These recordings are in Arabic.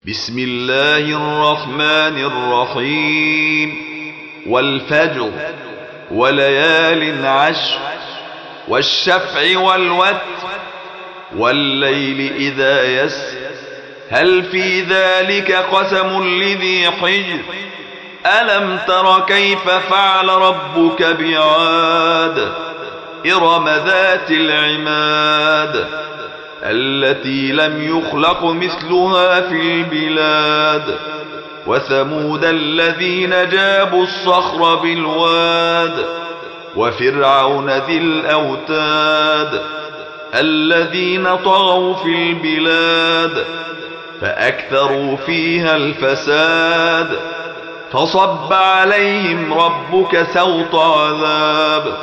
بسم الله الرحمن الرحيم والفجر وليال عشر والشفع والوتر والليل إذا يسر هل في ذلك قسم لذي حجر ألم تر كيف فعل ربك بعاد إرم ذات العماد التي لم يخلق مثلها في البلاد وثمود الذين جابوا الصخر بالواد وفرعون ذي الأوتاد الذين طغوا في البلاد فأكثروا فيها الفساد فصب عليهم ربك سوط عذاب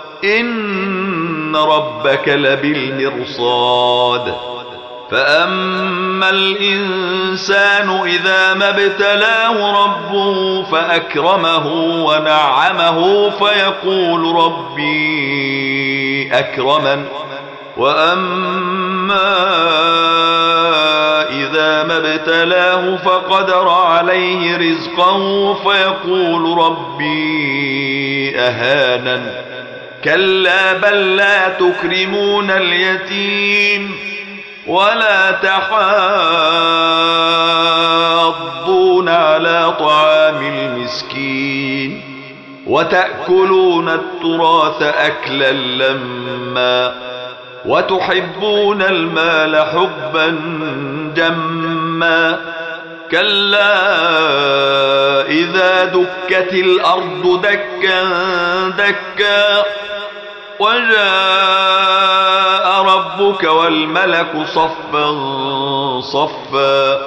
إن ربك لبالمرصاد فأما الإنسان إذا ما ابتلاه ربه فأكرمه ونعمه فيقول ربي أكرمن وأما إذا ما ابتلاه فقدر عليه رزقه فيقول ربي أهانن كلا بل لا تكرمون اليتيم ولا تحاضون على طعام المسكين وتأكلون التراث أكلا لما وتحبون المال حبا جما كلا إذا دكت الأرض دكا دكا وجاء ربك والملك صفا صفا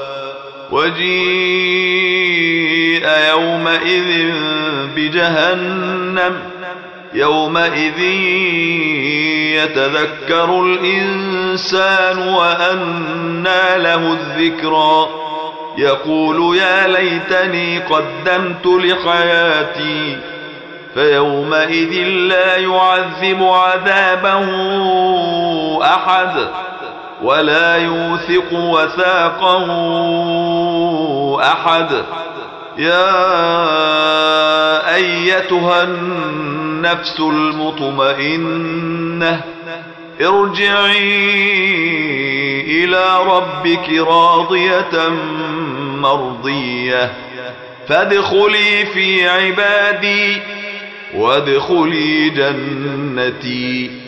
وجيء يومئذ بجهنم يومئذ يتذكر الإنسان وأنى له الذكرى يقول يا ليتني قدمت لحياتي فيومئذ لا يعذب عذابه أحد ولا يوثق وثاقه أحد يا أيتها النفس المطمئنة ارجعي إلى ربك راضية مرضية فادخلي في عبادي وادخلي جنتي